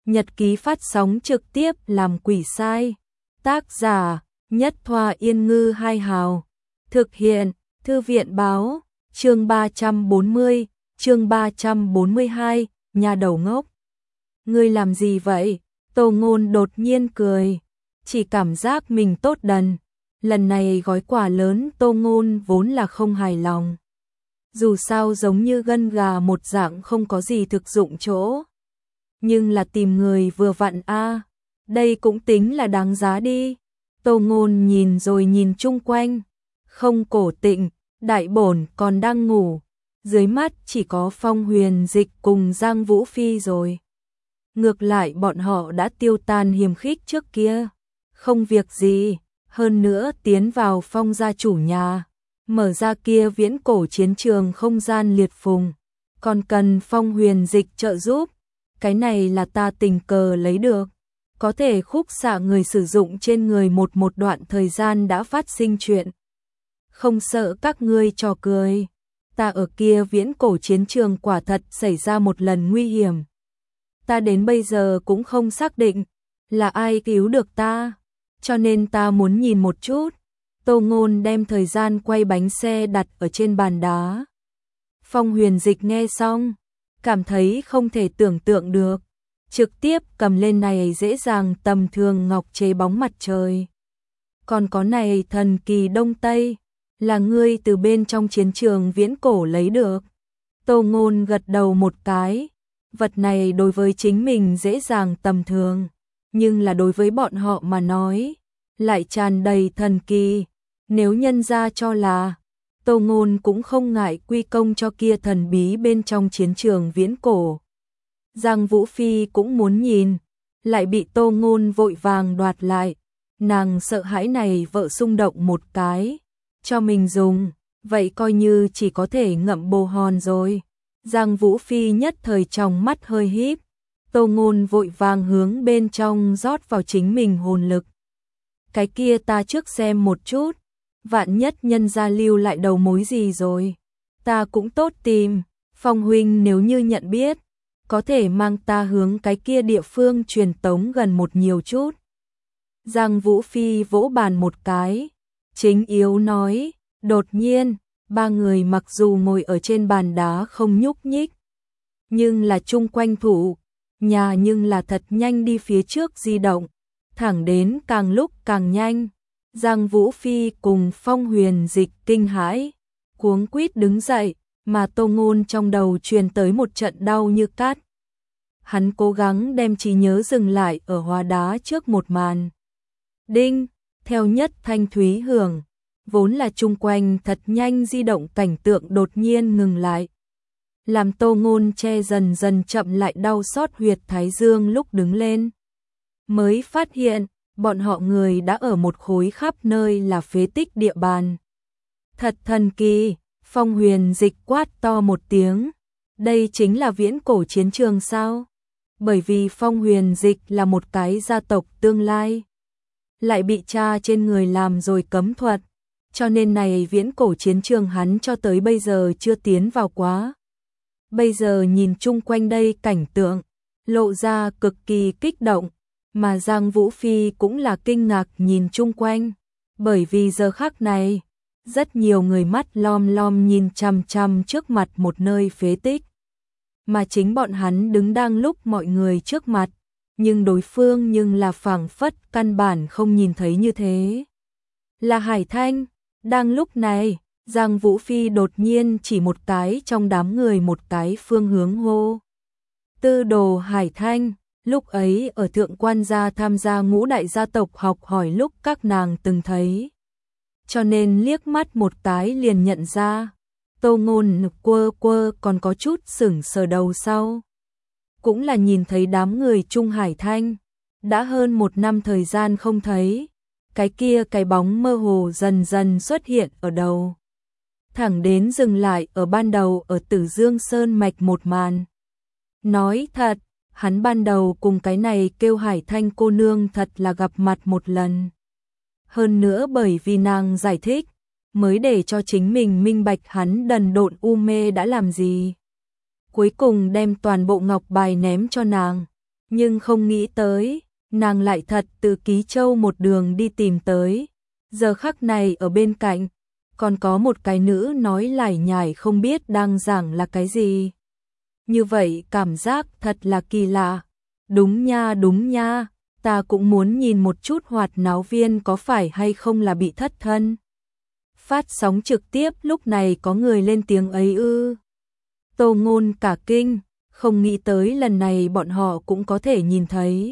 Nhật ký phát sóng trực tiếp làm quỷ sai. Tác giả Nhất Thoa Yên Ngư Hai Hào. Thực hiện Thư viện báo. Chương 340, chương 342, nhà đầu ngốc. Ngươi làm gì vậy? Tô Ngôn đột nhiên cười. Chỉ cảm giác mình tốt đần. Lần này gói quà lớn Tô Ngôn vốn là không hài lòng. Dù sao giống như gân gà một dạng không có gì thực dụng chỗ. Nhưng là tìm người vừa vặn a, đây cũng tính là đáng giá đi. Tô Ngôn nhìn rồi nhìn chung quanh. Không Cổ Tịnh, Đại Bổn còn đang ngủ. Dưới mắt chỉ có Phong Huyền Dịch cùng Giang Vũ Phi rồi. Ngược lại bọn họ đã tiêu tan hiềm khích trước kia. Không việc gì, hơn nữa tiến vào Phong gia chủ nhà. Mở ra kia viễn cổ chiến trường không gian liệt phùng. Còn cần Phong Huyền Dịch trợ giúp. Cái này là ta tình cờ lấy được. Có thể khúc xạ người sử dụng trên người một đoạn thời gian đã phát sinh chuyện. Không sợ các ngươi trò cười. Ta ở kia viễn cổ chiến trường quả thật xảy ra một lần nguy hiểm. Ta đến bây giờ cũng không xác định là ai cứu được ta. Cho nên ta muốn nhìn một chút. Tô Ngôn đem thời gian quay bánh xe đặt ở trên bàn đá. Phong Huyền Dịch nghe xong, cảm thấy không thể tưởng tượng được. Trực tiếp cầm lên này dễ dàng tầm thường ngọc chế bóng mặt trời. Còn có này thần kỳ đông tây, là ngươi từ bên trong chiến trường viễn cổ lấy được. Tô Ngôn gật đầu một cái. Vật này đối với chính mình dễ dàng tầm thường, nhưng là đối với bọn họ mà nói, lại tràn đầy thần kỳ. Nếu nhân ra cho là, Tô Ngôn cũng không ngại quy công cho kia thần bí bên trong chiến trường viễn cổ. Giang Vũ Phi cũng muốn nhìn, lại bị Tô Ngôn vội vàng đoạt lại. Nàng sợ hãi này vợ xung động một cái, cho mình dùng, vậy coi như chỉ có thể ngậm bồ hòn rồi. Giang Vũ Phi nhất thời trong mắt hơi híp. Tô Ngôn vội vàng hướng bên trong rót vào chính mình hồn lực. Cái kia ta trước xem một chút, vạn nhất nhân gia lưu lại đầu mối gì rồi. Ta cũng tốt tìm, Phong huynh nếu như nhận biết, có thể mang ta hướng cái kia địa phương truyền tống gần một nhiều chút. Giang Vũ Phi vỗ bàn một cái, chính yếu nói, đột nhiên, ba người mặc dù ngồi ở trên bàn đá không nhúc nhích, nhưng là chung quanh thủ nhà nhưng là thật nhanh đi phía trước di động, thẳng đến càng lúc càng nhanh. Giang Vũ Phi cùng Phong Huyền Dịch kinh hãi, cuống quýt đứng dậy, mà Tô Ngôn trong đầu truyền tới một trận đau như cát. Hắn cố gắng đem trí nhớ dừng lại ở hóa đá trước một màn. Đinh, theo nhất thanh thúy hưởng, vốn là chung quanh thật nhanh di động cảnh tượng đột nhiên ngừng lại. Làm Tô Ngôn che dần dần chậm lại đau xót huyệt thái dương lúc đứng lên. Mới phát hiện, bọn họ người đã ở một khối khắp nơi là phế tích địa bàn. Thật thần kỳ, Phong Huyền Dịch quát to một tiếng. Đây chính là viễn cổ chiến trường sao? Bởi vì Phong Huyền Dịch là một cái gia tộc tương lai, lại bị cha trên người làm rồi cấm thuật, cho nên này viễn cổ chiến trường hắn cho tới bây giờ chưa tiến vào quá. Bây giờ nhìn chung quanh đây cảnh tượng, lộ ra cực kỳ kích động, mà Giang Vũ Phi cũng là kinh ngạc nhìn chung quanh, bởi vì giờ khắc này, rất nhiều người mắt lom lom nhìn chằm chằm trước mặt một nơi phế tích, mà chính bọn hắn đứng đang lúc mọi người trước mặt, nhưng đối phương nhưng là phảng phất căn bản không nhìn thấy như thế. Là Hải Thanh. Đang lúc này, Giang Vũ Phi đột nhiên chỉ một cái trong đám người một cái phương hướng hô. Tư đồ Hải Thanh, lúc ấy ở Thượng Quan gia tham gia ngũ đại gia tộc học hỏi lúc các nàng từng thấy. Cho nên liếc mắt một cái liền nhận ra. Tô Ngôn quơ quơ còn có chút sững sờ đầu sau. Cũng là nhìn thấy đám người Trung Hải Thanh. Đã hơn một năm thời gian không thấy. Cái kia cái bóng mơ hồ dần dần xuất hiện ở đầu. Thẳng đến dừng lại ở ban đầu ở Tử Dương Sơn Mạch một màn. Nói thật, hắn ban đầu cùng cái này kêu Hải Thanh cô nương thật là gặp mặt một lần. Hơn nữa bởi vì nàng giải thích, mới để cho chính mình minh bạch hắn đần độn u mê đã làm gì. Cuối cùng đem toàn bộ ngọc bài ném cho nàng. nhưng không nghĩ tới, nàng lại thật từ Ký Châu một đường đi tìm tới. Giờ khắc này ở bên cạnh, còn có một cái nữ nói lải nhải không biết đang giảng là cái gì. Như vậy cảm giác thật là kỳ lạ. Đúng nha, ta cũng muốn nhìn một chút Hoạt Náo Viên có phải hay không là bị thất thân. Phát sóng trực tiếp lúc này có người lên tiếng ấy ư. Tô Ngôn cả kinh, không nghĩ tới lần này bọn họ cũng có thể nhìn thấy.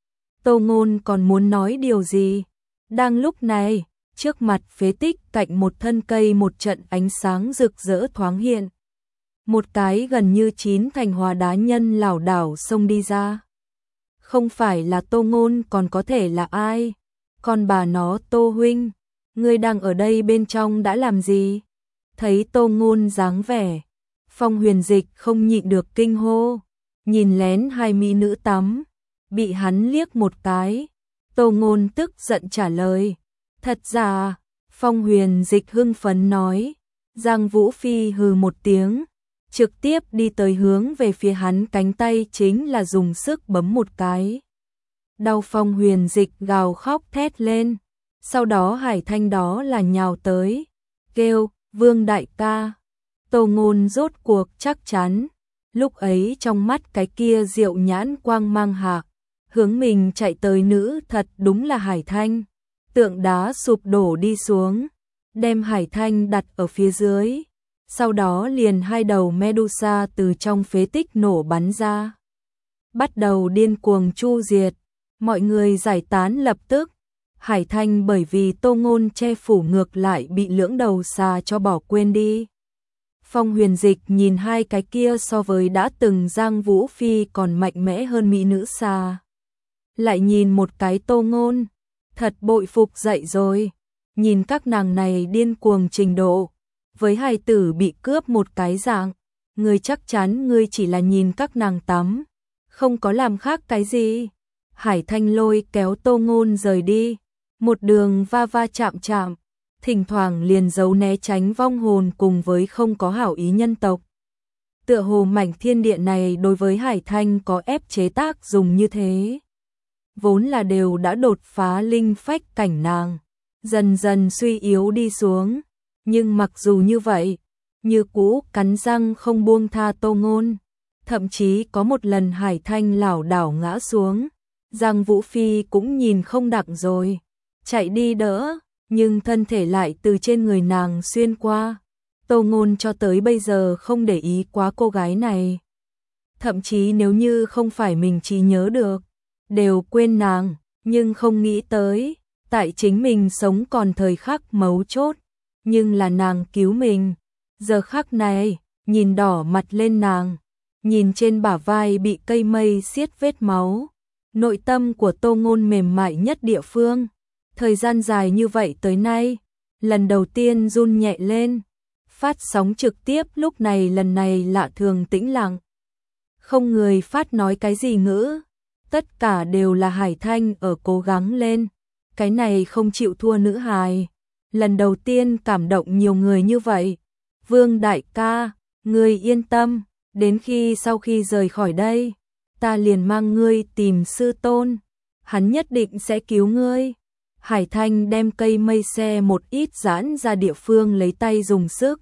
Tô Ngôn còn muốn nói điều gì? Đang lúc này, trước mặt phế tích cạnh một thân cây một trận ánh sáng rực rỡ thoáng hiện. Một cái gần như chín thành hóa đá nhân lảo đảo xông đi ra. Không phải là Tô Ngôn còn có thể là ai? Còn bà nó Tô huynh, ngươi đang ở đây bên trong đã làm gì? Thấy Tô Ngôn dáng vẻ, Phong Huyền Dịch không nhịn được kinh hô, nhìn lén hai mỹ nữ tắm, bị hắn liếc một cái. Tô Ngôn tức giận trả lời, thật ra, Phong Huyền Dịch hưng phấn nói. Giang Vũ Phi hừ một tiếng, trực tiếp đi tới hướng về phía hắn, cánh tay chính là dùng sức bấm một cái. Đau. Phong Huyền Dịch gào khóc thét lên, sau đó Hải Thanh đó là nhào tới, kêu, Vương đại ca. Tô Ngôn rốt cuộc chắc chắn, lúc ấy trong mắt cái kia diệu nhãn quang mang hạ, hướng mình chạy tới nữ thật đúng là Hải Thanh. Tượng đá sụp đổ đi xuống, đem Hải Thanh đặt ở phía dưới. Sau đó liền hai đầu Medusa từ trong phế tích nổ bắn ra, bắt đầu điên cuồng chu diệt. Mọi người giải tán lập tức. Hải Thanh bởi vì Tô Ngôn che phủ ngược lại bị lưỡng đầu xà cho bỏ quên đi. Phong Huyền Dịch nhìn hai cái kia so với đã từng Giang Vũ Phi còn mạnh mẽ hơn mỹ nữ xà. Lại nhìn một cái Tô Ngôn, thật bội phục dậy rồi. Nhìn các nàng này điên cuồng trình độ, với hài tử bị cướp một cái dạng, ngươi chắc chắn ngươi chỉ là nhìn các nàng tắm, không có làm khác cái gì. Hải Thanh lôi kéo Tô Ngôn rời đi, một đường va va chạm chạm, thỉnh thoảng liền giấu né tránh vong hồn cùng với không có hảo ý nhân tộc. Tựa hồ mảnh thiên địa này đối với Hải Thanh có ép chế tác dùng như thế. Vốn là đều đã đột phá linh phách cảnh nàng, dần dần suy yếu đi xuống. Nhưng mặc dù như vậy, như cũ cắn răng không buông tha Tô Ngôn. Thậm chí có một lần Hải Thanh lảo đảo ngã xuống, Giang Vũ Phi cũng nhìn không đặng rồi, chạy đi đỡ, nhưng thân thể lại từ trên người nàng xuyên qua. Tô Ngôn cho tới bây giờ không để ý quá cô gái này. Thậm chí nếu như không phải mình trí nhớ được, đều quên nàng, nhưng không nghĩ tới, tại chính mình sống còn thời khắc mấu chốt, nhưng là nàng cứu mình. Giờ khắc này, nhìn đỏ mặt lên nàng, nhìn trên bả vai bị cây mây xiết vết máu, nội tâm của Tô Ngôn mềm mại nhất địa phương. Thời gian dài như vậy tới nay, lần đầu tiên run nhẹ lên. Phát sóng trực tiếp lúc này lần này lạ thường tĩnh lặng. Không người phát nói cái gì ngữ, tất cả đều là Hải Thanh ở cố gắng lên. Cái này không chịu thua nữ hài, lần đầu tiên cảm động nhiều người như vậy. Vương đại ca, ngươi yên tâm, đến khi sau khi rời khỏi đây, ta liền mang ngươi tìm sư tôn, hắn nhất định sẽ cứu ngươi. Hải Thanh đem cây mây xe một ít giãn ra địa phương lấy tay dùng sức.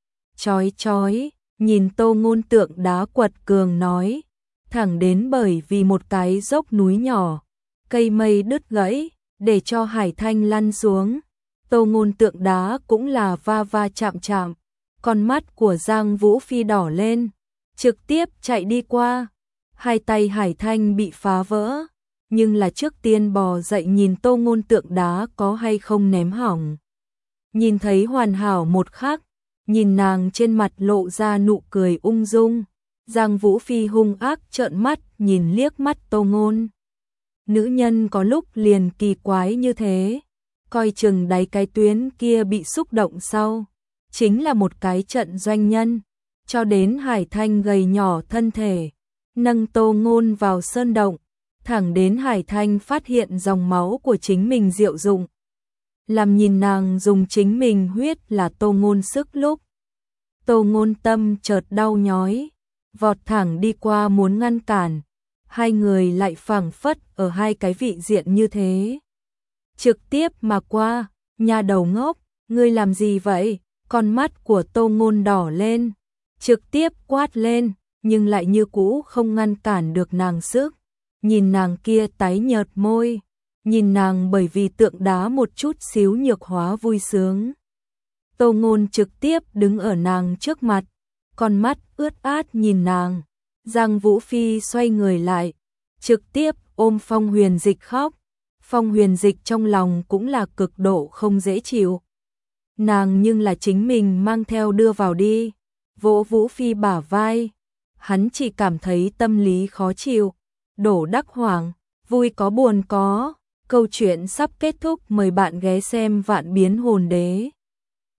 Chói chói, nhìn Tô Ngôn tượng đá quật cường nói, thẳng đến bởi vì một cái dốc núi nhỏ, cây mây đứt gãy, để cho Hải Thanh lăn xuống. Tô Ngôn tượng đá cũng là va va chạm chạm, con mắt của Giang Vũ Phi đỏ lên, trực tiếp chạy đi qua. Hai tay Hải Thanh bị phá vỡ, nhưng là trước tiên bò dậy nhìn Tô Ngôn tượng đá có hay không ném hỏng. Nhìn thấy hoàn hảo một khắc, nhìn nàng trên mặt lộ ra nụ cười ung dung, Giang Vũ Phi hung ác trợn mắt nhìn liếc mắt Tô Ngôn. Nữ nhân có lúc liền kỳ quái như thế, coi chừng đáy cái tuyến kia bị xúc động sau, chính là một cái trận doanh nhân, cho đến Hải Thanh gầy nhỏ thân thể, nâng Tô Ngôn vào sơn động, thẳng đến Hải Thanh phát hiện dòng máu của chính mình diệu dụng. Làm nhìn nàng dùng chính mình huyết là Tô Ngôn sức lúc. Tô Ngôn tâm chợt đau nhói, vọt thẳng đi qua muốn ngăn cản. hai người lại phảng phất ở hai cái vị diện như thế. Trực tiếp mà qua, nhà đầu ngốc, ngươi làm gì vậy? Con mắt của Tô Ngôn đỏ lên, trực tiếp quát lên, nhưng lại như cũ không ngăn cản được nàng sức. Nhìn nàng kia tái nhợt môi, nhìn nàng bởi vì tượng đá một chút xíu nhược hóa vui sướng. Tô Ngôn trực tiếp đứng ở nàng trước mặt, con mắt ướt át nhìn nàng. Giang Vũ Phi xoay người lại, trực tiếp ôm Phong Huyền Dịch khóc. Phong Huyền Dịch trong lòng cũng là cực độ không dễ chịu. Nàng nhưng là chính mình mang theo đưa vào đi, vỗ Vũ Phi bả vai. Hắn chỉ cảm thấy tâm lý khó chịu, đổ đắc hoảng, vui có buồn có. Câu chuyện sắp kết thúc, mời bạn ghé xem Vạn Biến Hồn Đế.